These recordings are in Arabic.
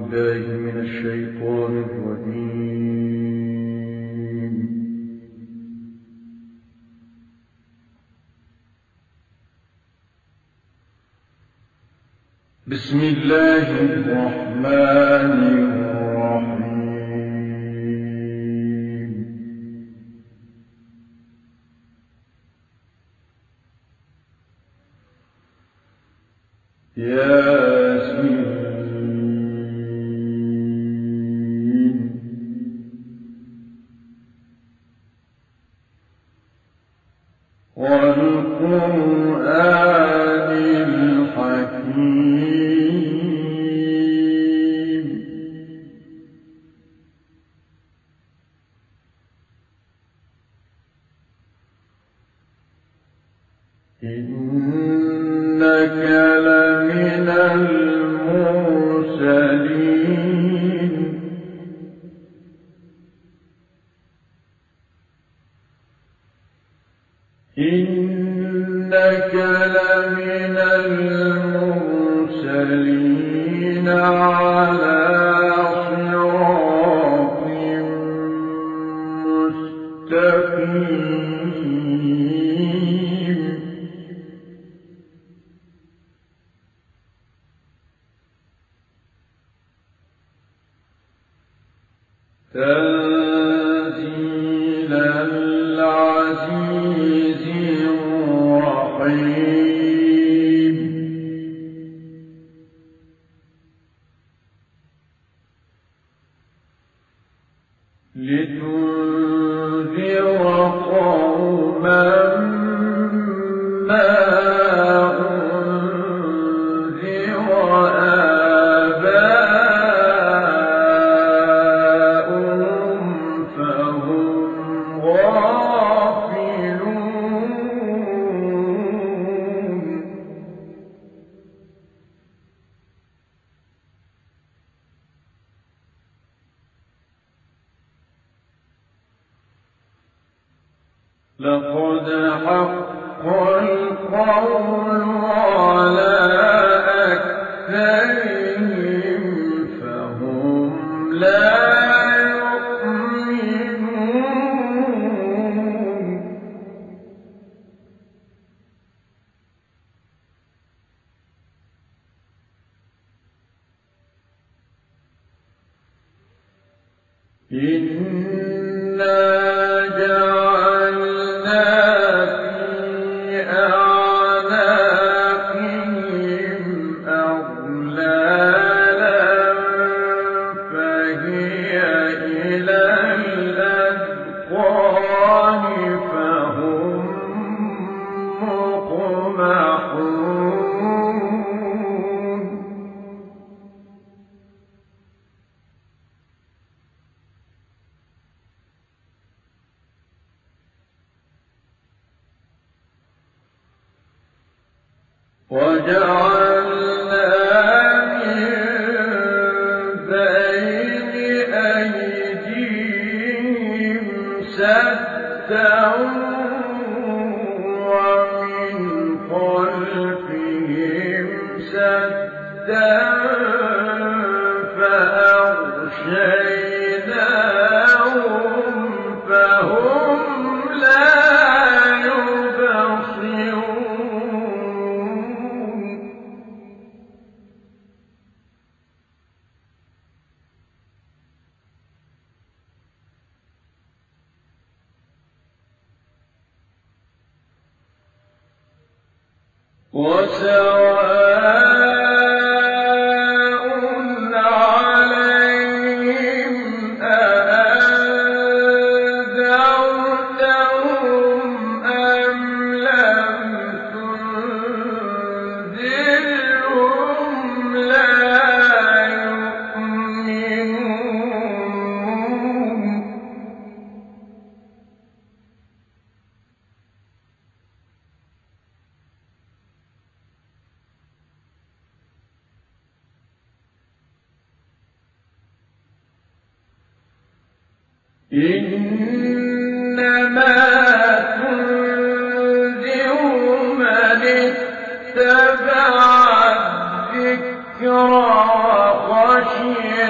بالله من الشيطان الرجيم. بسم الله الرحمن الرحيم. ياسين والقرآن الحكيم إنك لمن المرسلين إنك لمن المرسلين على صراط مستقيم تنزيل العزيز الرحيم لتنذر قوما ما أنذر آباؤهم فهم غافلون لقد حق القول على أكثرهم فهم لا يؤمنون إنا جعلنا في أعناقهم أغلالا فهي إلى الأذقان فهم مقمحون وجعلنا من بين أيديهم سدا ومن خلفهم سدا فأغشيناهم فهم لا يبصرون وسواء عليهم أأنذرتهم أم لم تنذرهم لا يؤمنون إنما تنذر من اتبع الذكر وخشي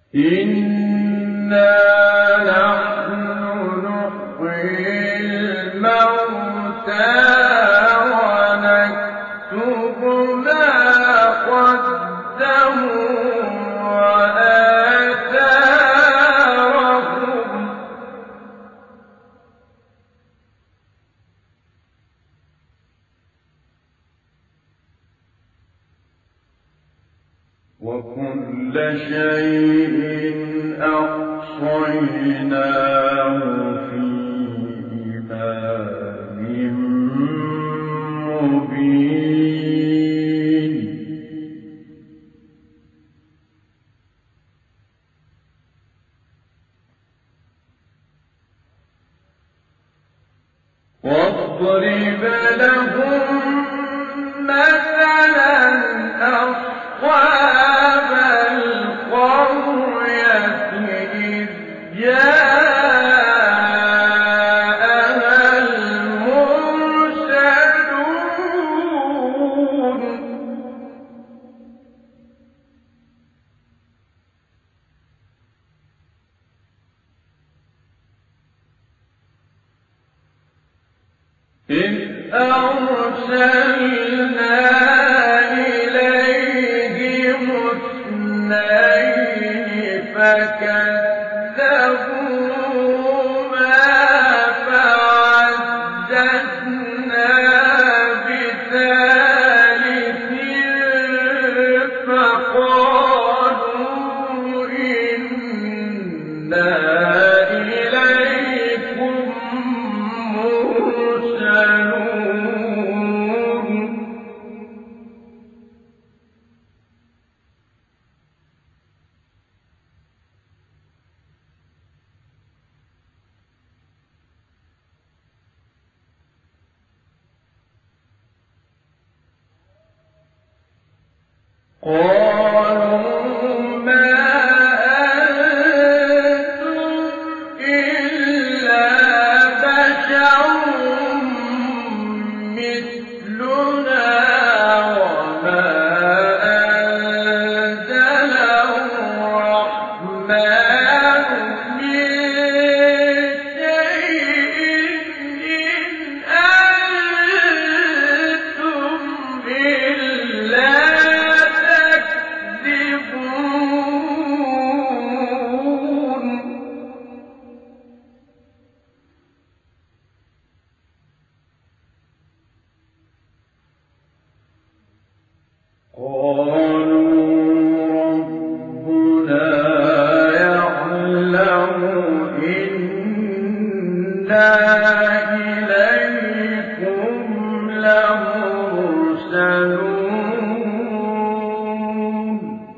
إِنَّا نَحْنُ نُحْيِي الْمَوْتَىٰ وَنَكْتُبُ مَا قَدَّمُوا وَآثَارَهُمْ ۚ وَكُلَّ شَيْءٍ أَحْصَيْنَاهُ فِي إِمَامٍ مُّبِينٍ وَاضْرِبْ لَهُم مَّثَلًا أَصْحَابَ الْقَرْيَةِ إِذْ جَاءَهَا الْمُرْسَلُونَ إِذْ أَرْسَلْنَا إِلَيْهِمُ اثْنَيْنِ فَكَذَّبُوهُمَا فَعَزَّزْنَا بِثَالِثٍ فَقَالُوا إِنَّا إِلَيْكُم مُّرْسَلُونَ قَالُوا مَا أَنتُمْ إِلَّا بَشَرٌ مِّثْلُنَا وَمَا أَنزَلَ الرَّحْمَٰنُ مِن شَيْءٍ إِنْ أَنتُمْ إِلَّا تَكْذِبُونَ قَالُوا رَبُّنَا يَعْلَمُ إِنَّا إِلَيْكُمْ لَمُرْسَلُونَ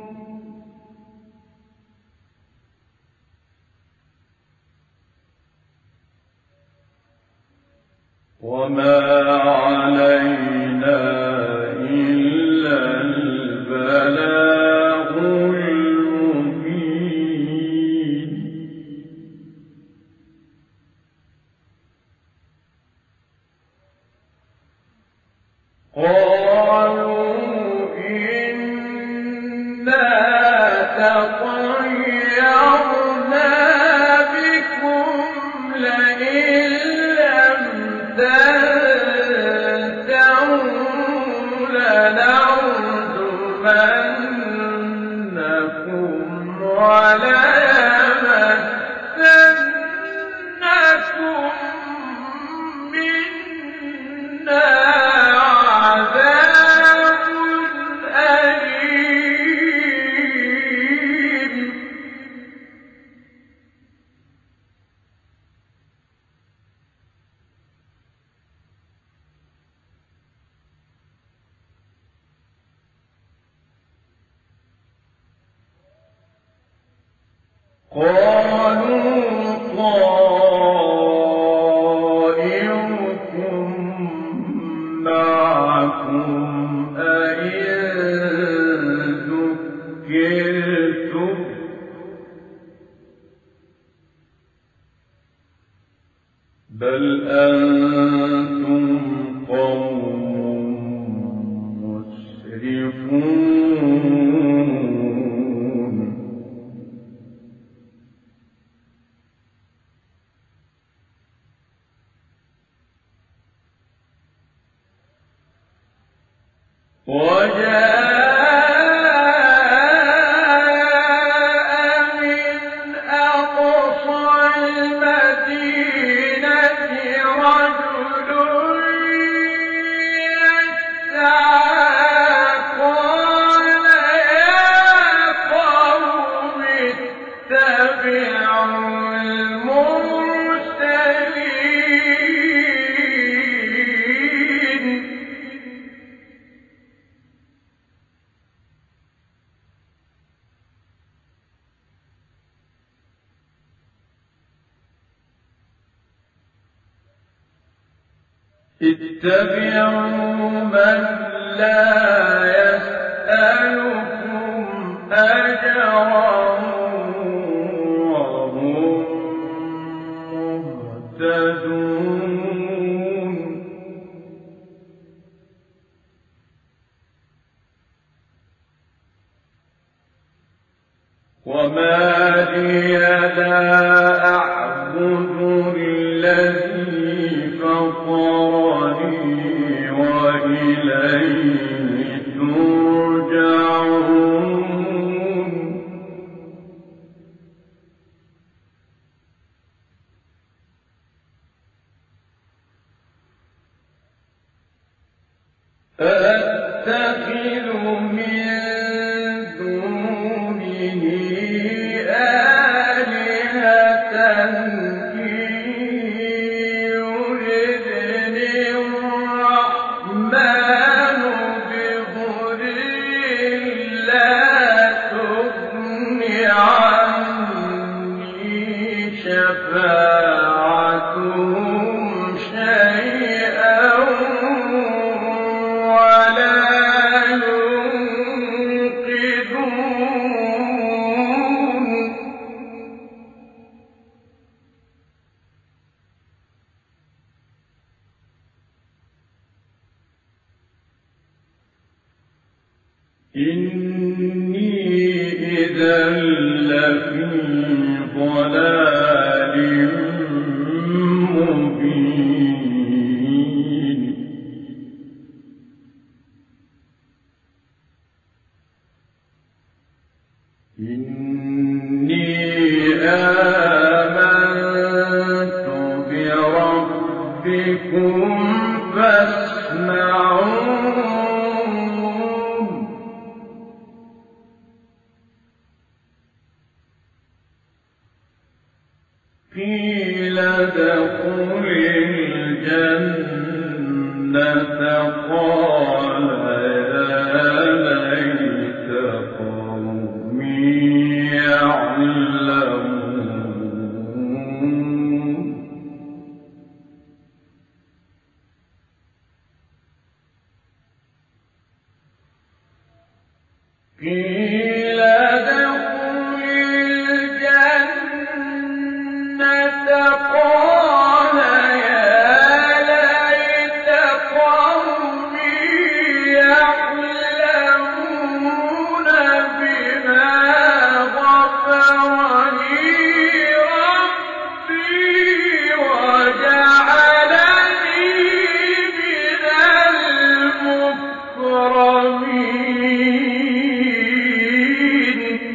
وَمَا عَلَيْنَا إِلَّا الْبَلَاغُ الْمُبِينُ قَالُوا إِنَّا تَطَيَّرْنَا بِكُمْ لَئِن لَّمْ تَنتَهُوا لَنَرْجُمَنَّكُمْ وَلَيَمَسَّنَّكُم مِّنَّا عَذَابٌ أَلِيمٌ قَالُوا طَائِرُكُم مَّعَكُمْ أَئِن ذُكِّرْتُم ۚ بَلْ أَنتُمْ قَوْمٌ مُّسْرِفُونَ وجاء من أقصى المدينة رجل يسعى قال يا قوم اتبعوا المرسلين. اتبعوا من لا يسألكم أجرا وهم مهتدون. وما لي لا أعبد الذي فطرني وإليه ترجعون. أَأَتَّخِذُ من دونه آلهة إن يردني الرحمن بضر لا تغن عني شفاعتهم شيئا ولا ينقذون. إني إذا لفي ضلال مبين. إني آمنت بربكم فاسمعون. قيل ادخل الجنة قال يا ليت قومي يعلمون. قيل ادخل الجنة قال يا ليت قومي يعلمون بما غفر لي ربي وجعلني من المكرمين.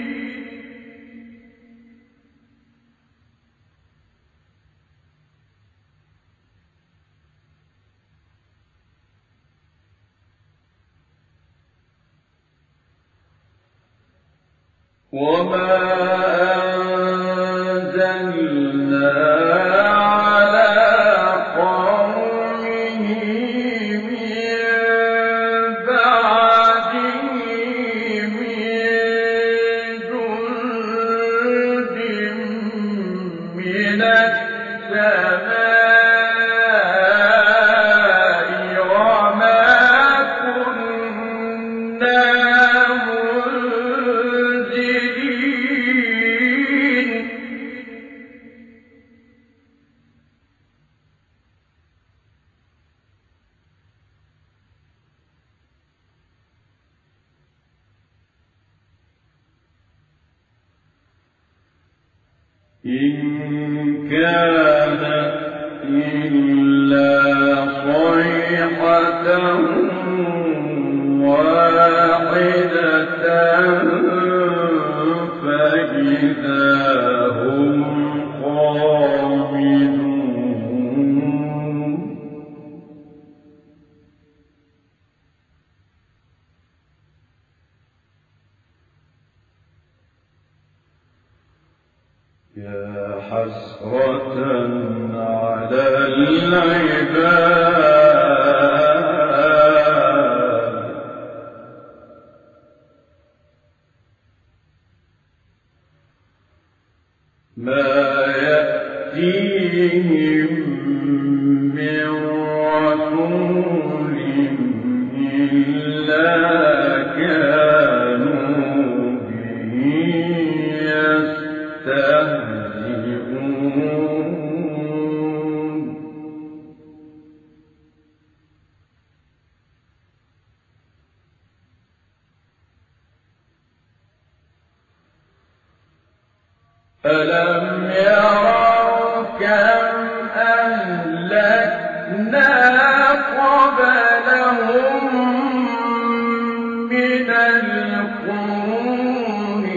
وما أنزلنا على قومه من بعده من جند من السماء وما كنا منزلين. إن كانت إلا صيحة يا حسرة على العباد ما يأتيهم من رسول إلا كانوا به يستهزئون ألم يروا كم أهلكنا قبلهم من القرون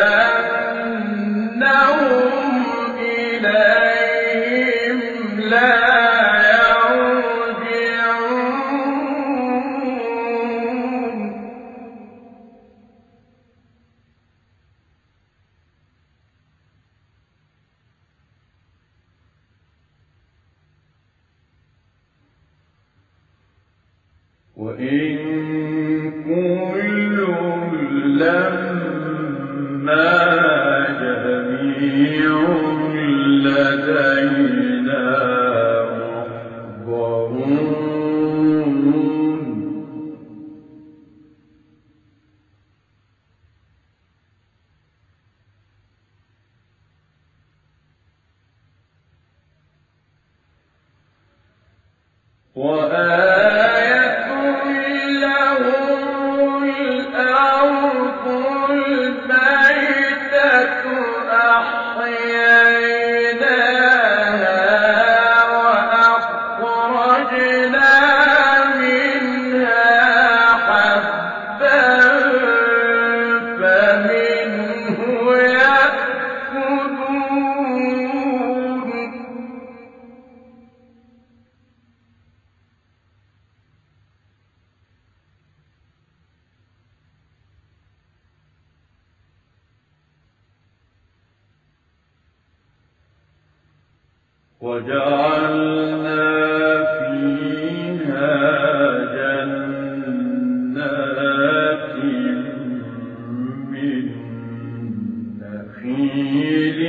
أنهم إليهم لا يرجعون وإن كل لما جميع لدينا محضرون وآية لهم الأرض الميتة أحييناها وأخرجنا منها حبا فمنه يأكلون وجعلنا فيها جنات من نخيل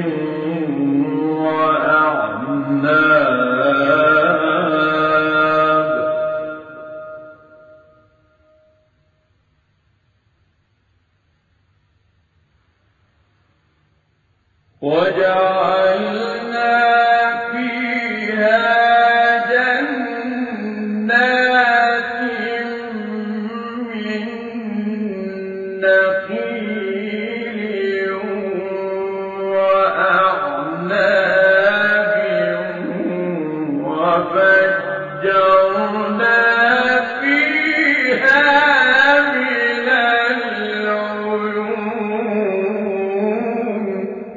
وأعناب وجعلنا فيها جنات من نخيل وأعناب وفجرنا فيها من العيون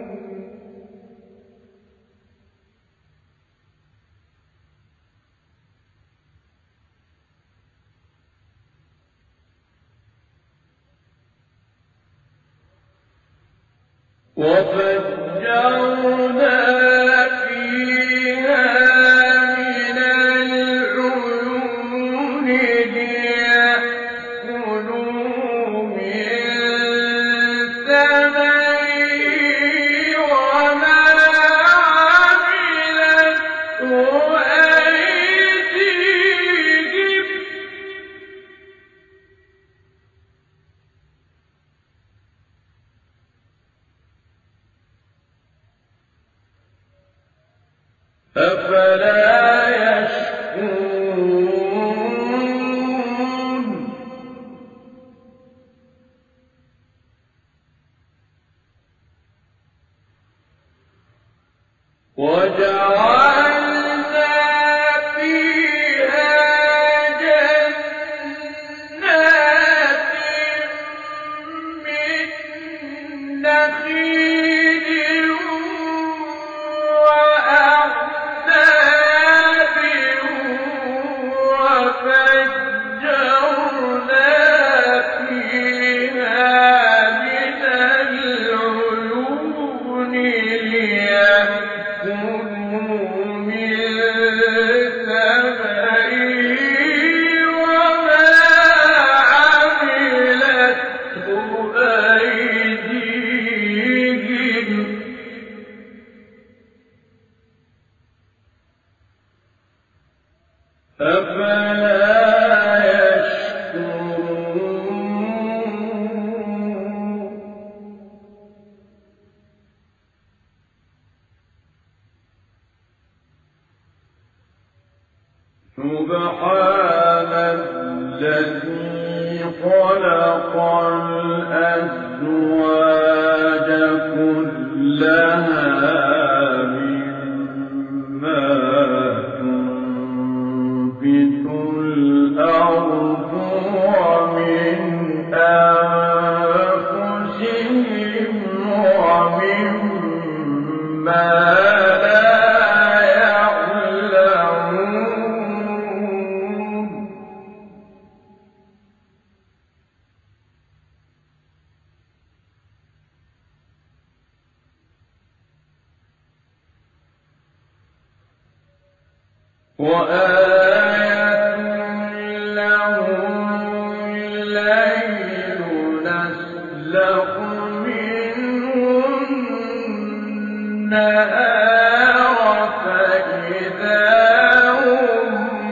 وفجرنا فيها من العيون ليأكلوا من ثمره وما عملته أيديهم أفلا يشكرون وجعلنا فيها جنات من نخيل وأعناب وفجرنا فيها من العيون خَلَقَ الْأَزْوَاجَ كُلَّهَا مِمَّا تُنبِتُ الْأَرْضُ وَمِنْ أَنفُسِهِمْ وَمِمَّا وَآيَةٌ لَّهُمُ اللَّيْلُ نَسْلَخُ مِنْهُ النَّهَارَ فَإِذَا هُم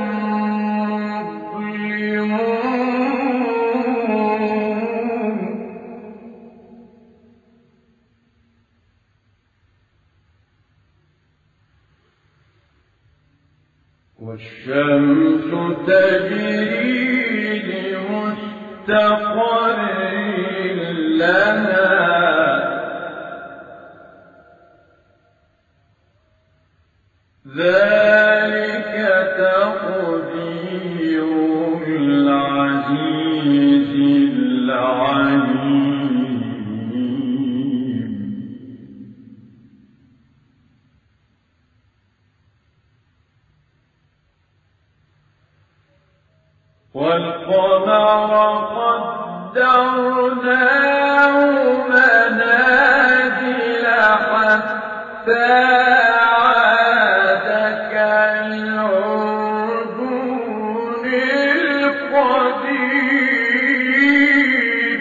مُّظْلِمُونَ وَالشَّمْسُ تَجْرِي لِمُسْتَقَرٍّ لَّهَا ذَلِكَ تَقْدِيرُ الْعَزِيزِ الْعَلِيمِ وَالْقَمَرَ قَدَّرْنَاهُ مَنَازِلَ حَتَّىٰ عَادَ كَالْعُرْجُونِ الْقَدِيمِ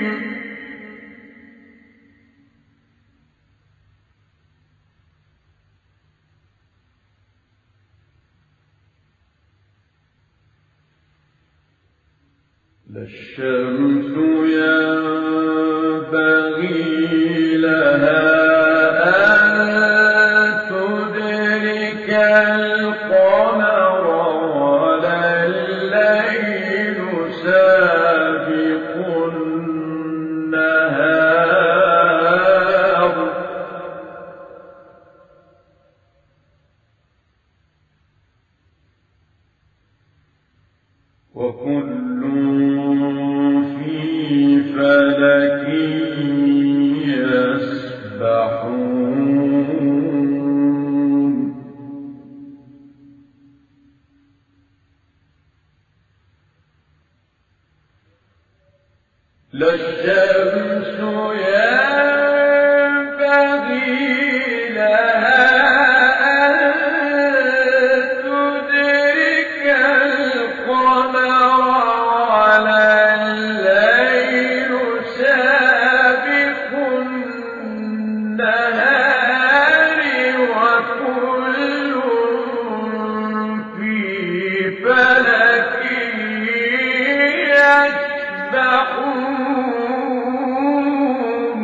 لا الشمس ينبغي لها أن تدرك القمر ولا الليل سابق النهار وكل في فلك يسبحون لا الشمس ينبغي لها أن تدرك القمر ولا الليل سابق النهار وكل في فلك يسبحون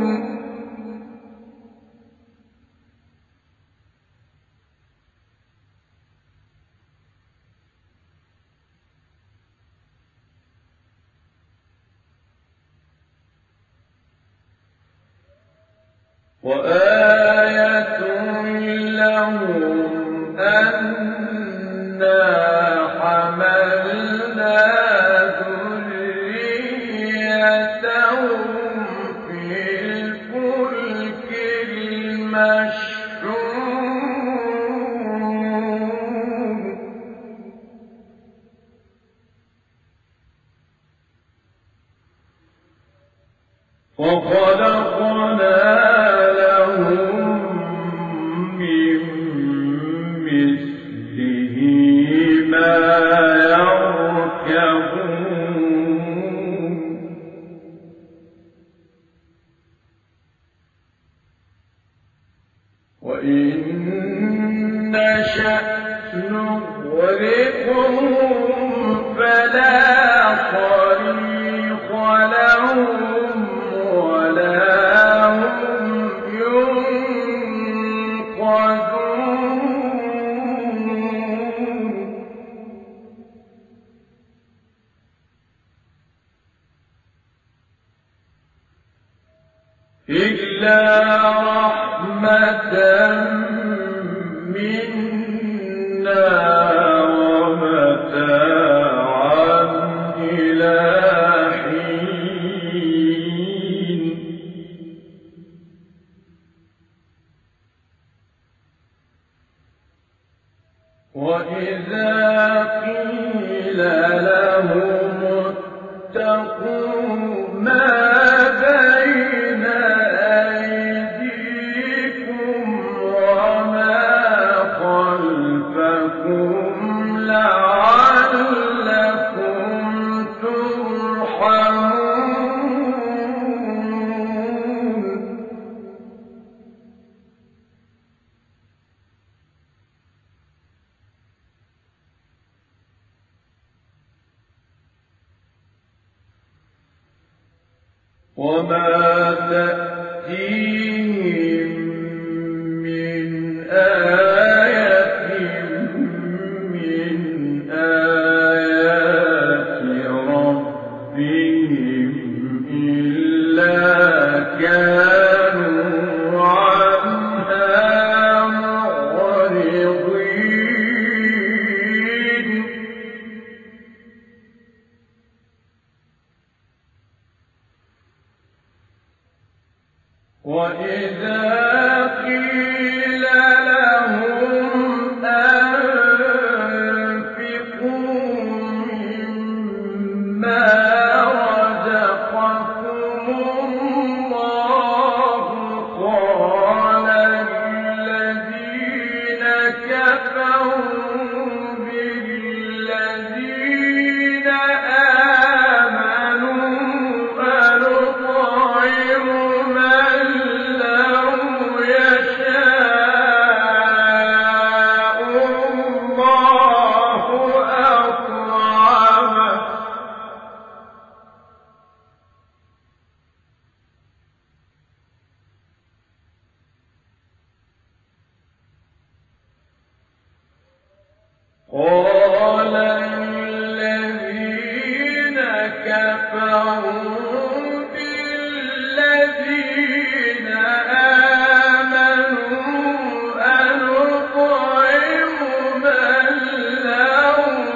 وآية لهم أنا حملنا ذريتهم في الفلك المشحون. وخلقنا لهم من مثله ما يركبون وإن نشأ نغرقهم فلا صريخ لهم ولا هم ينقذون إلا رحمة منا ومتاعا إلى حين وإذا قيل لهم اتقوا ما بين أيديكم وما خلفكم لعلكم ترحمون وما تأتيهم من آية من آيات ربهم إلا كانوا عنها معرضين وإذا قيل لهم أنفقوا مما رزقكم الله قال الذين كفروا بالذين آمنوا أنطعم من لو يشاء الله أطعمه قال الذين كفروا بالذين آمنوا أنطعم من لو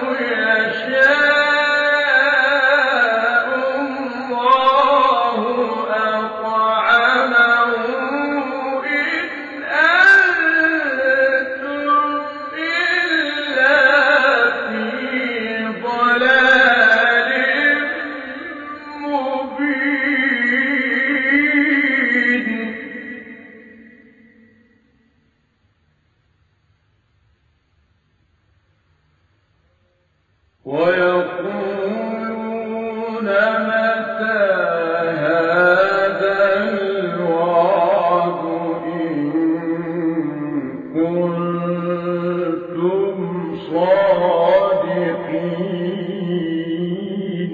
يشاء الله أطعمه إن أنتم إلا في ضلال مبين ويقولون متى هذا الوعد إن كنتم صادقين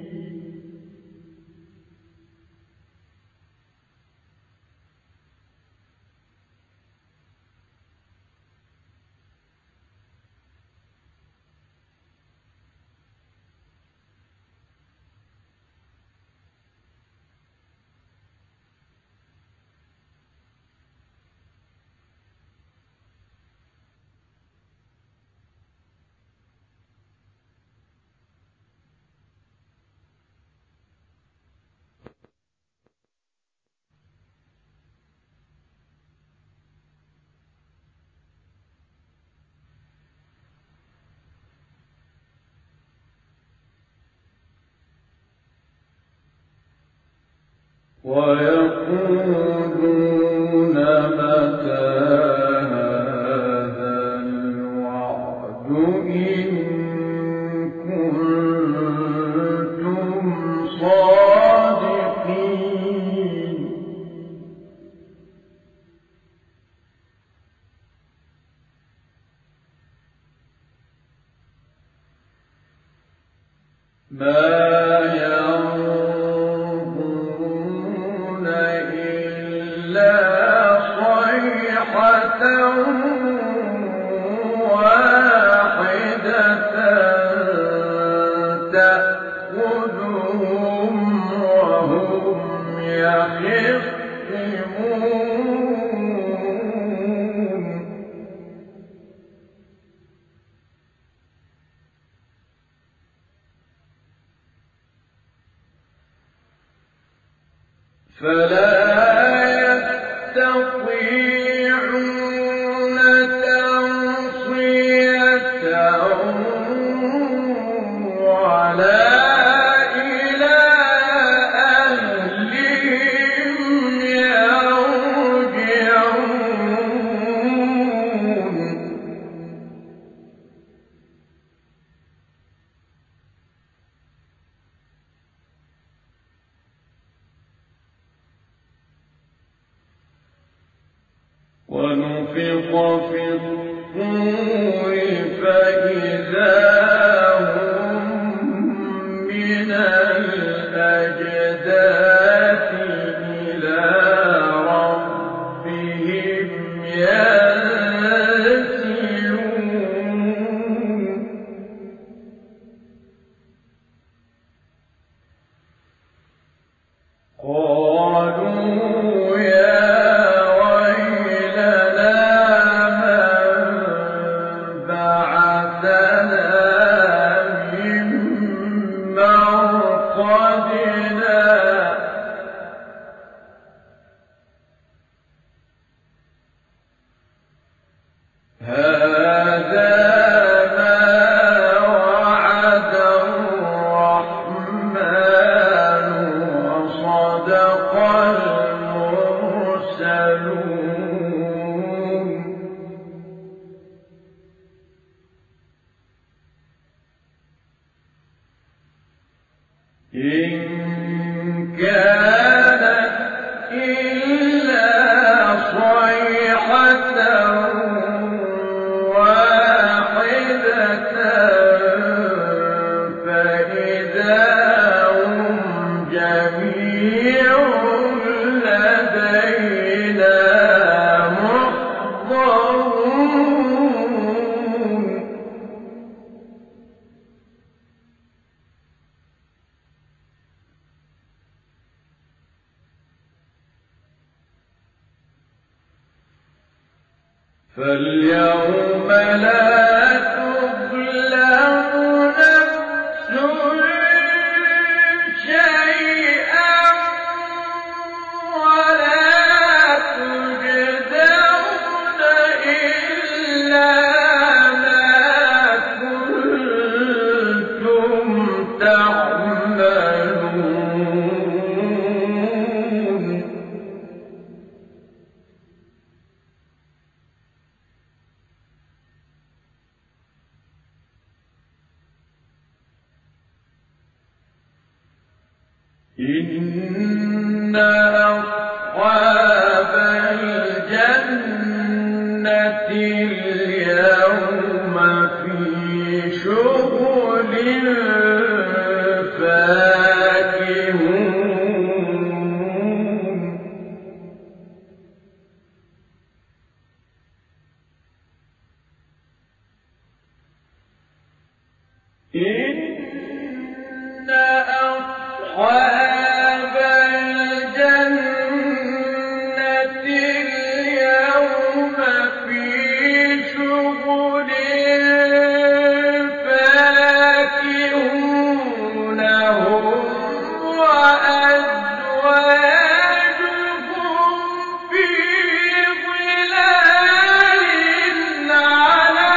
ويقولون متى هذا الوعد إن كنتم صادقين ما ينظرون إلا صيحة واحدة تأخذهم وهم يخصون فلا يستطيعون توصية ولا إلى أهلهم يرجعون ونفخ في الصور فإذا هم من الأجداث إلى ربهم ينسلون قالوا يا ويلنا من بعثنا من مرقدنا هذا ما وعد الرحمن وصدق المرسلون إن كانت إلا صيحة واحدة فإذا هم جميع لدينا محضرون فاليوم لا تظلم نفس شيئا ولا تجزون إلا ما كنتم تعملون إن أصحاب الجنة اليوم في شغل فاكهون إن أصحاب الجنة اليوم في شغل فاكهون هم وأزواجهم في ظلال على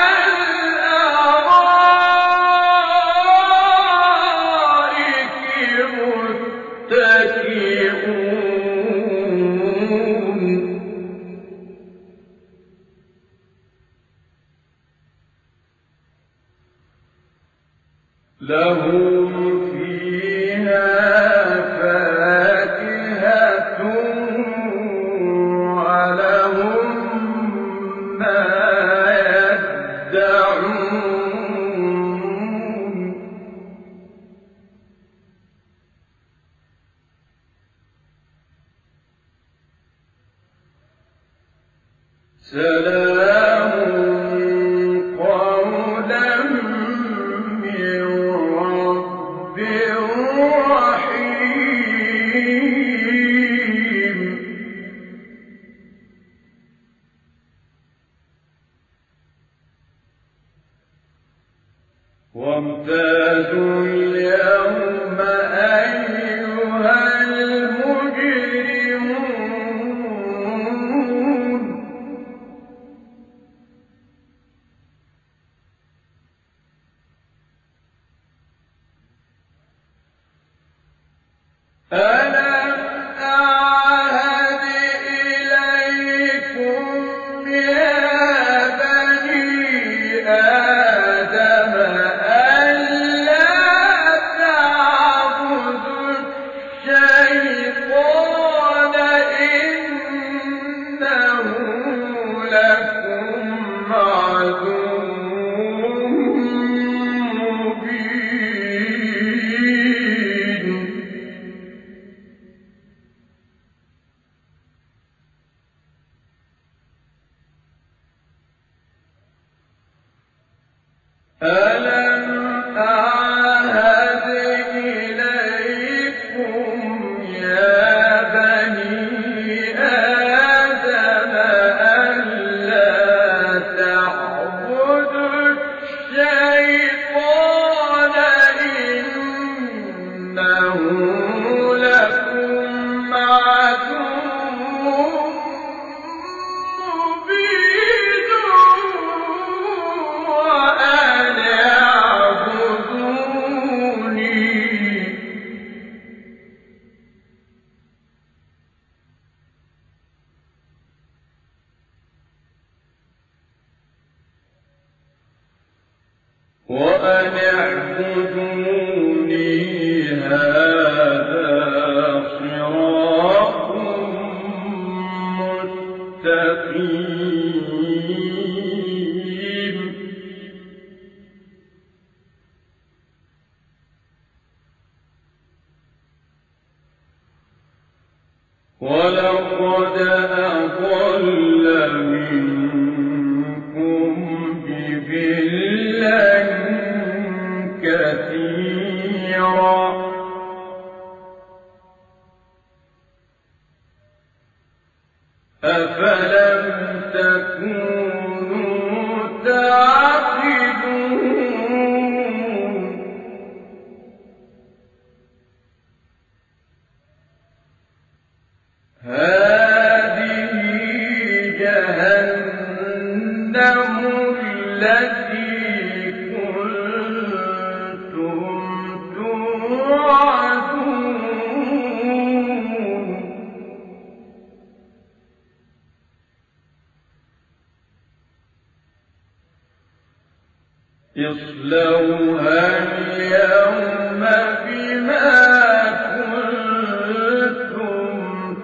الأرائك متكئون لهم فيها فاكهة ولهم ما يدعون سلام قولا من رب رحيم وَلَقَدْ أَضَلَّ مِنكُمْ جِبِلًّا كَثِيرًا ۖ أَفَلَمْ تَكُونُوا تَعْقِلُونَ هَٰذِهِ جَهَنَّمُ الَّتِي كُنتُمْ تُوعَدُونَ اصْلَوْهَا الْيَوْمَ بِمَا كُنتُمْ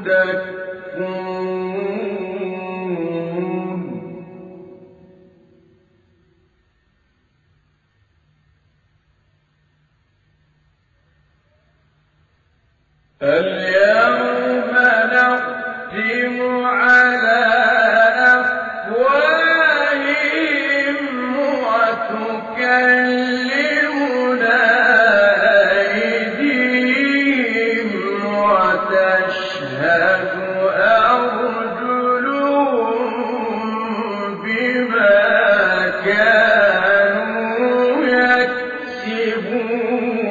تَكْفُرُونَ الْيَوْمَ نَخْتِمُ عَلَىٰ أَفْوَاهِهِمْ وَتُكَلِّمُنَا أَيْدِيهِمْ وَتَشْهَدُ أَرْجُلُهُم بِمَا كَانُوا يَكْسِبُونَ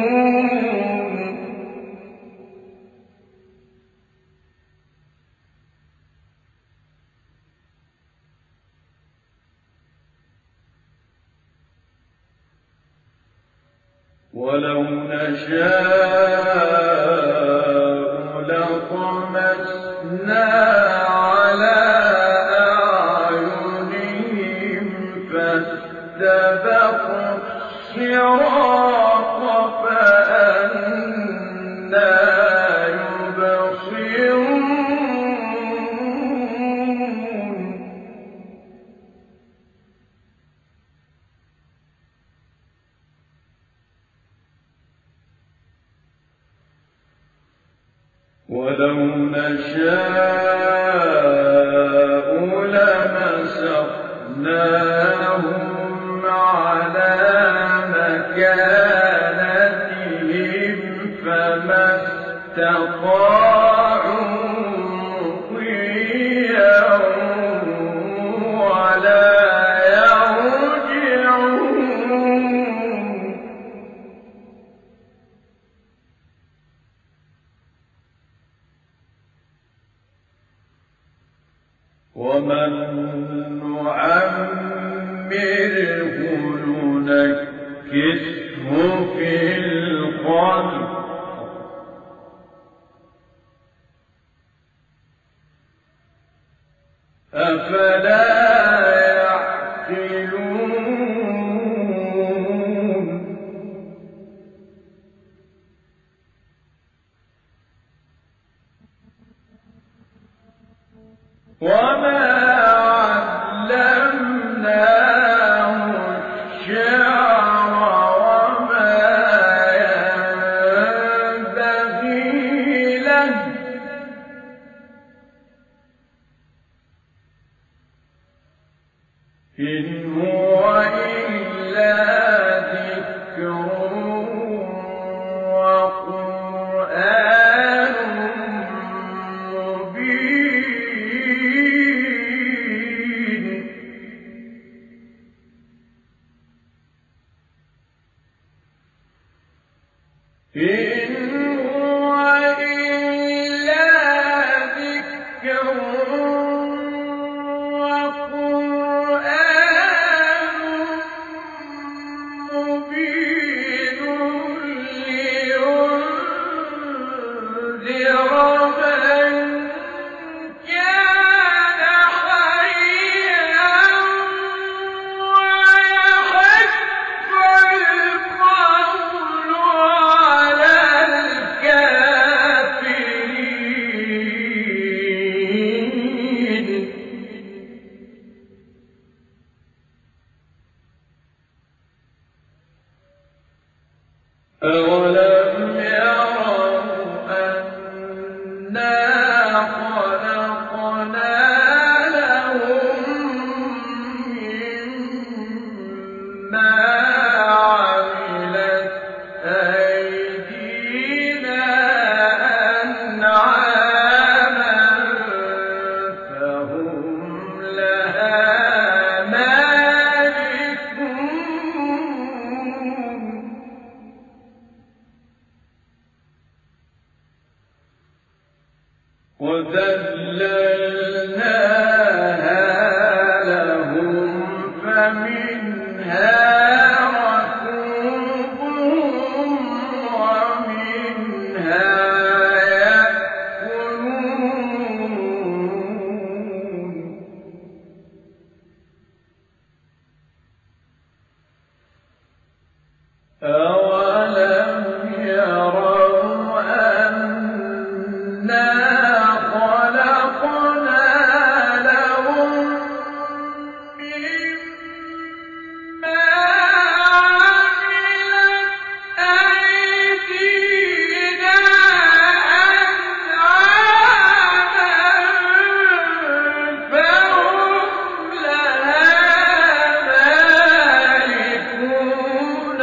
وَلَوْ نَشَاءُ لَطَمَسْنَا عَلَىٰ أَعْيُنِهِمْ فَاسْتَبَقُوا الصِّرَاطَ فَأَنَّىٰ يُبْصِرُونَ وَلَوْ نَشَاءُ لَمَسَخْنَاهُمْ عَلَىٰ مَكَانَتِهِمْ فَمَا اسْتَطَاعُوا مُضِيًّا وَلَا يَرْجِعُونَ وَمَن نُّعَمِّرْهُ نُنَكِّسْهُ فِي الْخَلْقِ ۖ أَفَلَا يَعْقِلُونَ وَمَا عَلَّمْنَاهُ الشِّعْرَ وَمَا يَنبَغِي لَهُ ۚ إِنْ هُوَ إِلَّا ذِكْرٌ وَقُرْآنٌ مُّبِينٌ إِنْ هُوَ إِلَّا ذِكْرٌ وَقُرْآنٌ مُّبِينٌ لِّيُنذِرَ مَن كَانَ حَيًّا وَيَحِقَّ الْقَوْلُ عَلَىٰ وَذَلَّلْنَاهَا لَهُمْ فَمِنْهَا رَكُوبُهُمْ وَمِنْهَا يَأْكُلُونَ أَوَلَمْ يَرَوْا أَنَّا خَلَقْنَا لَهُم مِّمَّا عَمِلَتْ أَيْدِينَا أَنْعَامًا فَهُمْ لَهَا مَالِكُونَ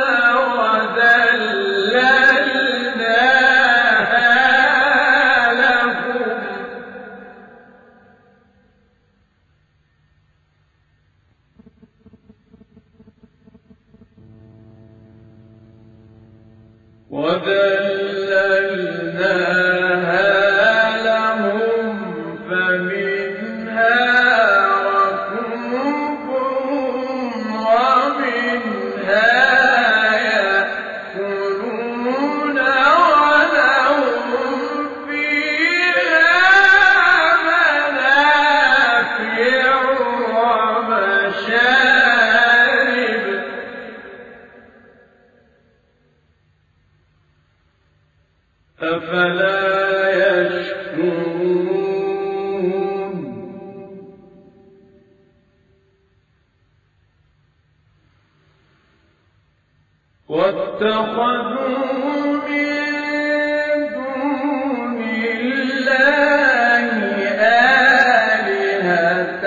وَذَلَّلْنَاهَا لَهُمْ فَمِنْهَا رَكُوبُهُمْ وَمِنْهَا يَأْكُلُونَ وَلَهُمْ فِيهَا مَنَافِعُ وَمَشَارِبُ ۖ أَفَلَا يَشْكُرُونَ وَاتَّخَذُوا مِن دُونِ اللَّهِ آلِهَةً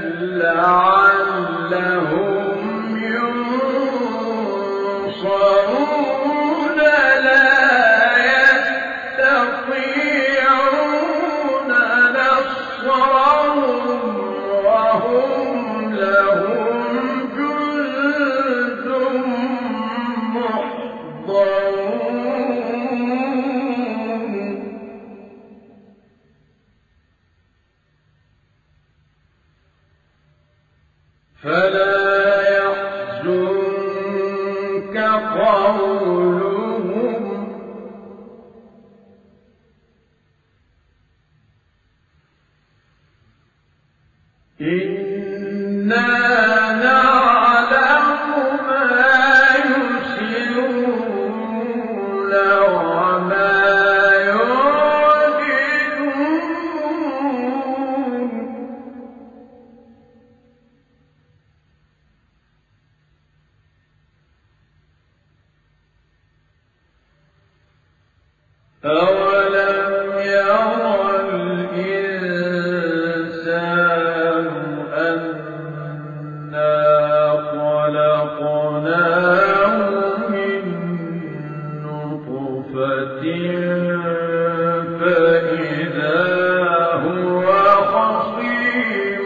لَّعَلَّهُمْ يُنصَرُونَ لَا يَسْتَطِيعُونَ نَصْرَهُمْ وَهُمْ لَهُمْ جُندٌ مُّحْضَرُونَ فَلَا يَحْزُنكَ قَوْلُهُمْ ۘ إِنَّا نَعْلَمُ مَا يُسِرُّونَ وَمَا يُعْلِنُونَ أَوَلَمْ يَرَ الْإِنسَانُ أَنَّا خَلَقْنَاهُ مِن نُّطْفَةٍ فَإِذَا هُوَ خَصِيمٌ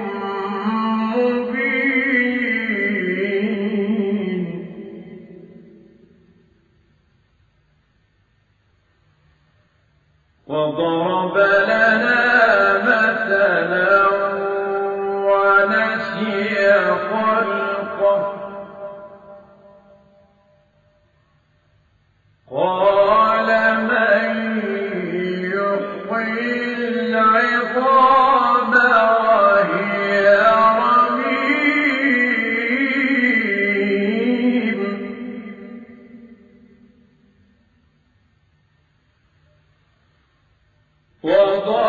مُّبِينٌ وَضَرَبَ لَنَا مَثَلًا وَنَسِيَ خَلْقَهُ ۖ قَالَ مَن يُحْيِي الْعِظَامَ وَهِيَ رَمِيمٌ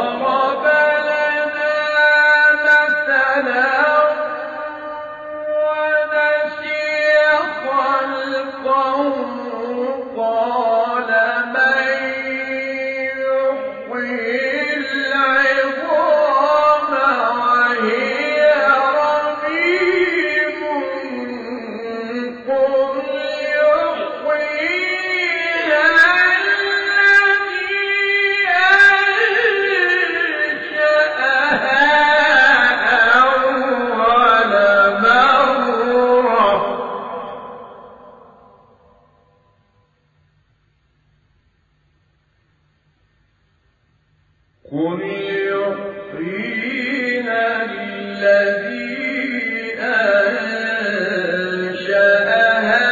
وَضَرَبَ لَنَا مَثَلًا قل يحييها الذي أنشأها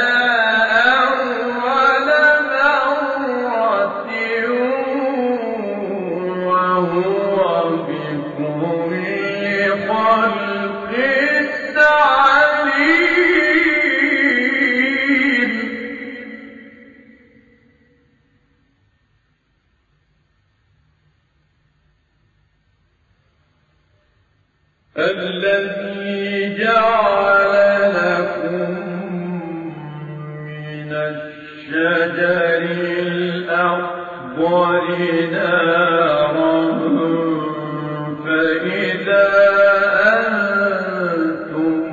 أول مرة وهو بكل خلق عليم. الذي جعل لكم من الشجر الأخضر نارا فإذا أنتم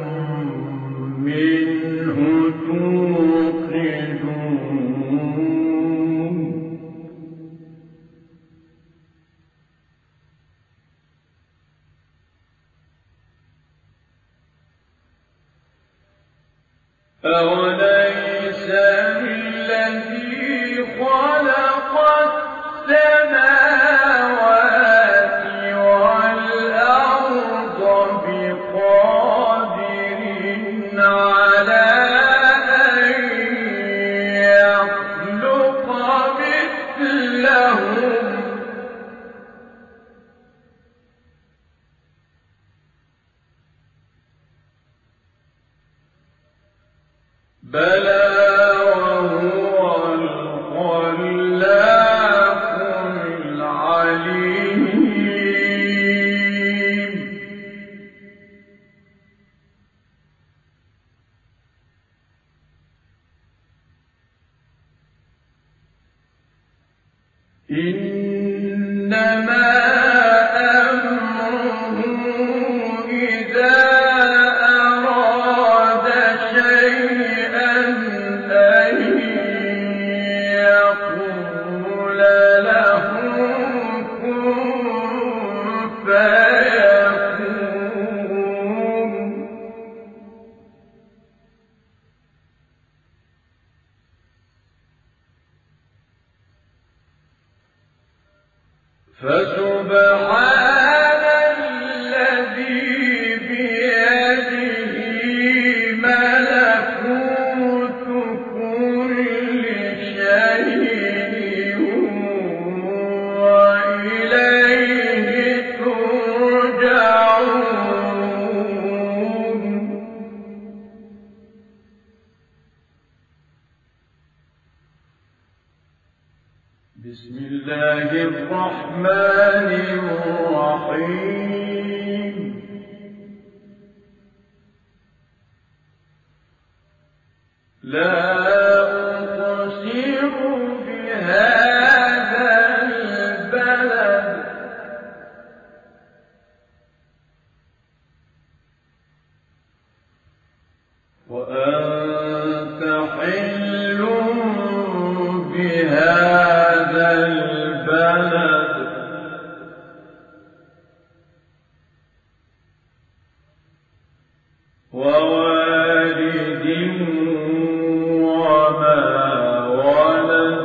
منه توقدون. أوليس الذي خلق السماوات والأرض بقادر على أن يخلق مثلهم؟ بلى وهو الخلاق العليم. إنما أمره إذا أراد شيئا أن يقول له كن فيكون. فسبحان الذي بيده ملكوت كل شيء وإليه ترجعون. بسم الله الرحمن الرحيم. لا أقسم بهذا البلد وأنت حل بهذا البلد ووالد وما ولد.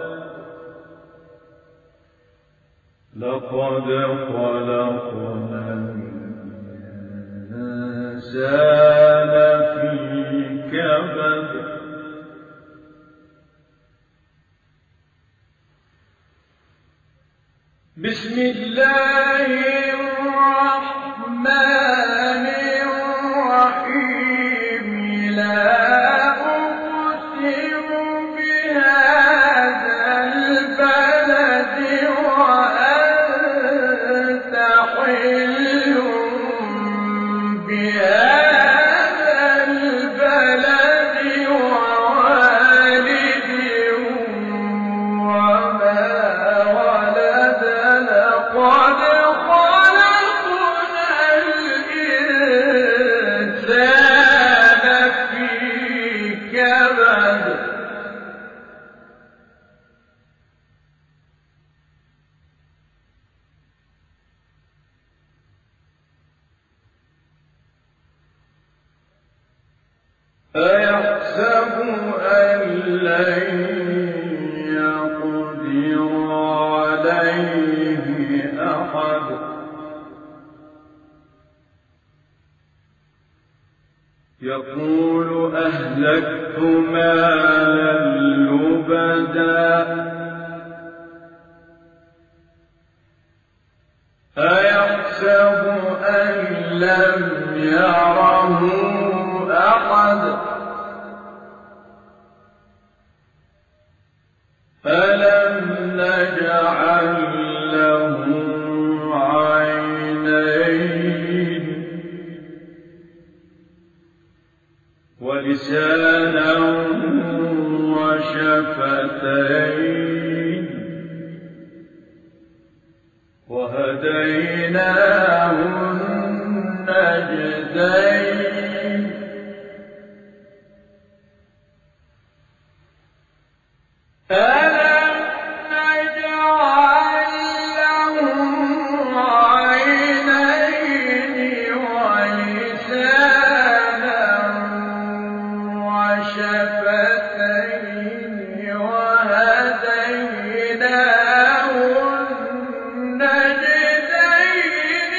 لقد خلقنا الإنسان في كبد. بسم الله الرحمن الرحيم. لا أقسم بهذا البلد وأنت حل بهذا البلد ووالد وما ولد. لقد خلقنا الإنسان في كبد. أيحسب أن لن يقدر عليه يقول أهلكت مالا لبدا أيحسب أن لم يره أحد ألم نجعل له عينين ولسانا وشفتين وهديناه النجدين ألم نجعل له عينين ولسانا وشفتين وهديناه النجدين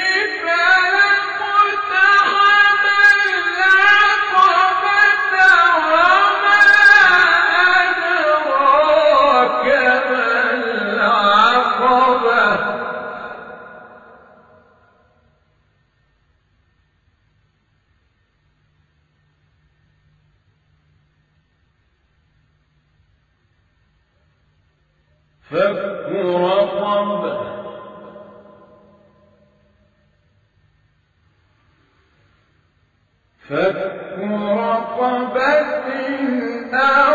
فلاقتحم العقبة وما أدراك ما العقبة فك رقبة أو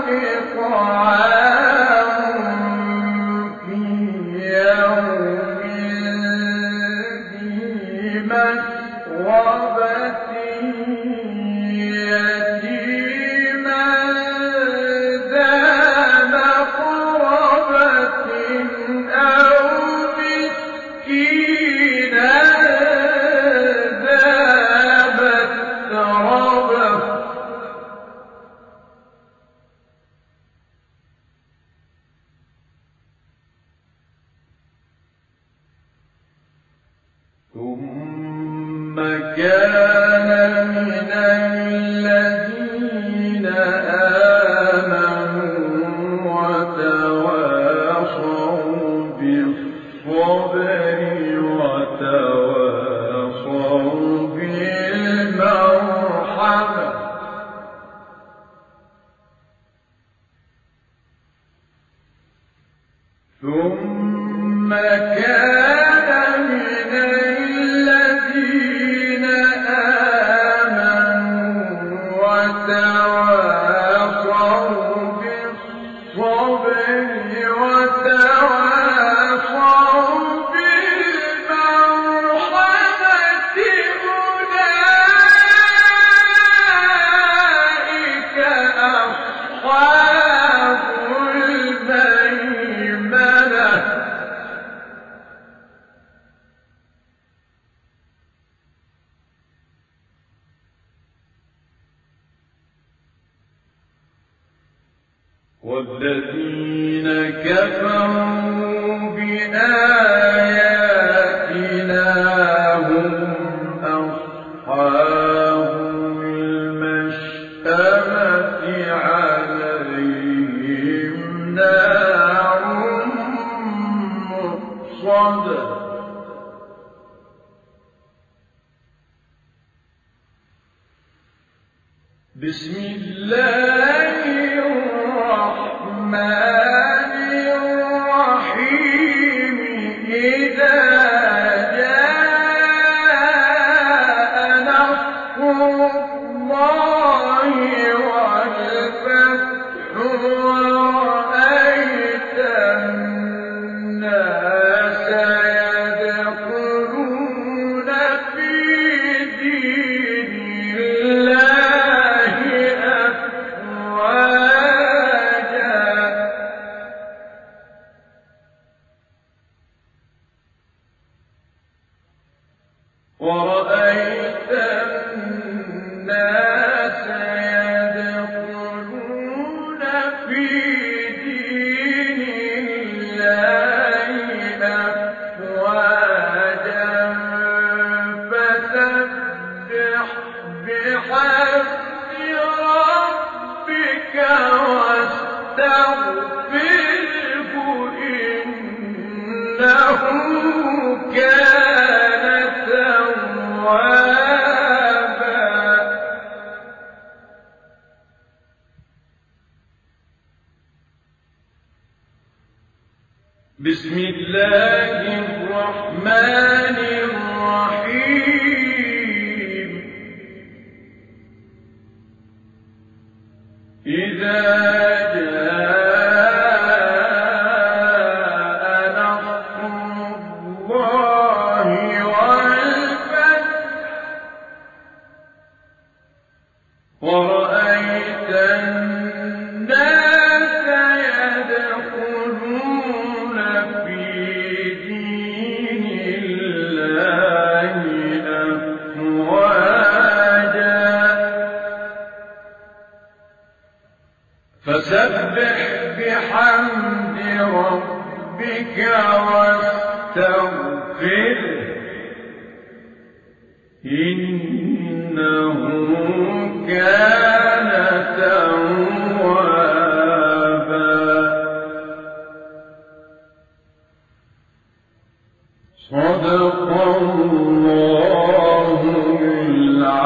إطعام في يوم ذي مسغبة يتيما ذا مقربة أو مسكينا ذا متربة ثم كان من الذين آمنوا وتواصوا بالصبر وتواصوا بالمرحمة ثم كان من الذين آمنوا وتواصوا بالصبر وتواصوا بالمرحمة أولئك أصحاب الميمنة والذين كفروا بآياتنا هم أصحاب المشأمة عليهم نار مؤصدة بسم الله الرحمن الرحيم إذا جاء نصر الله والفتح ورأيت الناس يدخلون في دين الله أفواجا كان توابا. بسم الله الرحمن الرحيم. إذا جاء نصر الله والفتح ورأيت الناس يدخلون في دين الله أفواجا فسبح بحمد ربك واستغفره إنه كان توابا. صدق الله العظيم.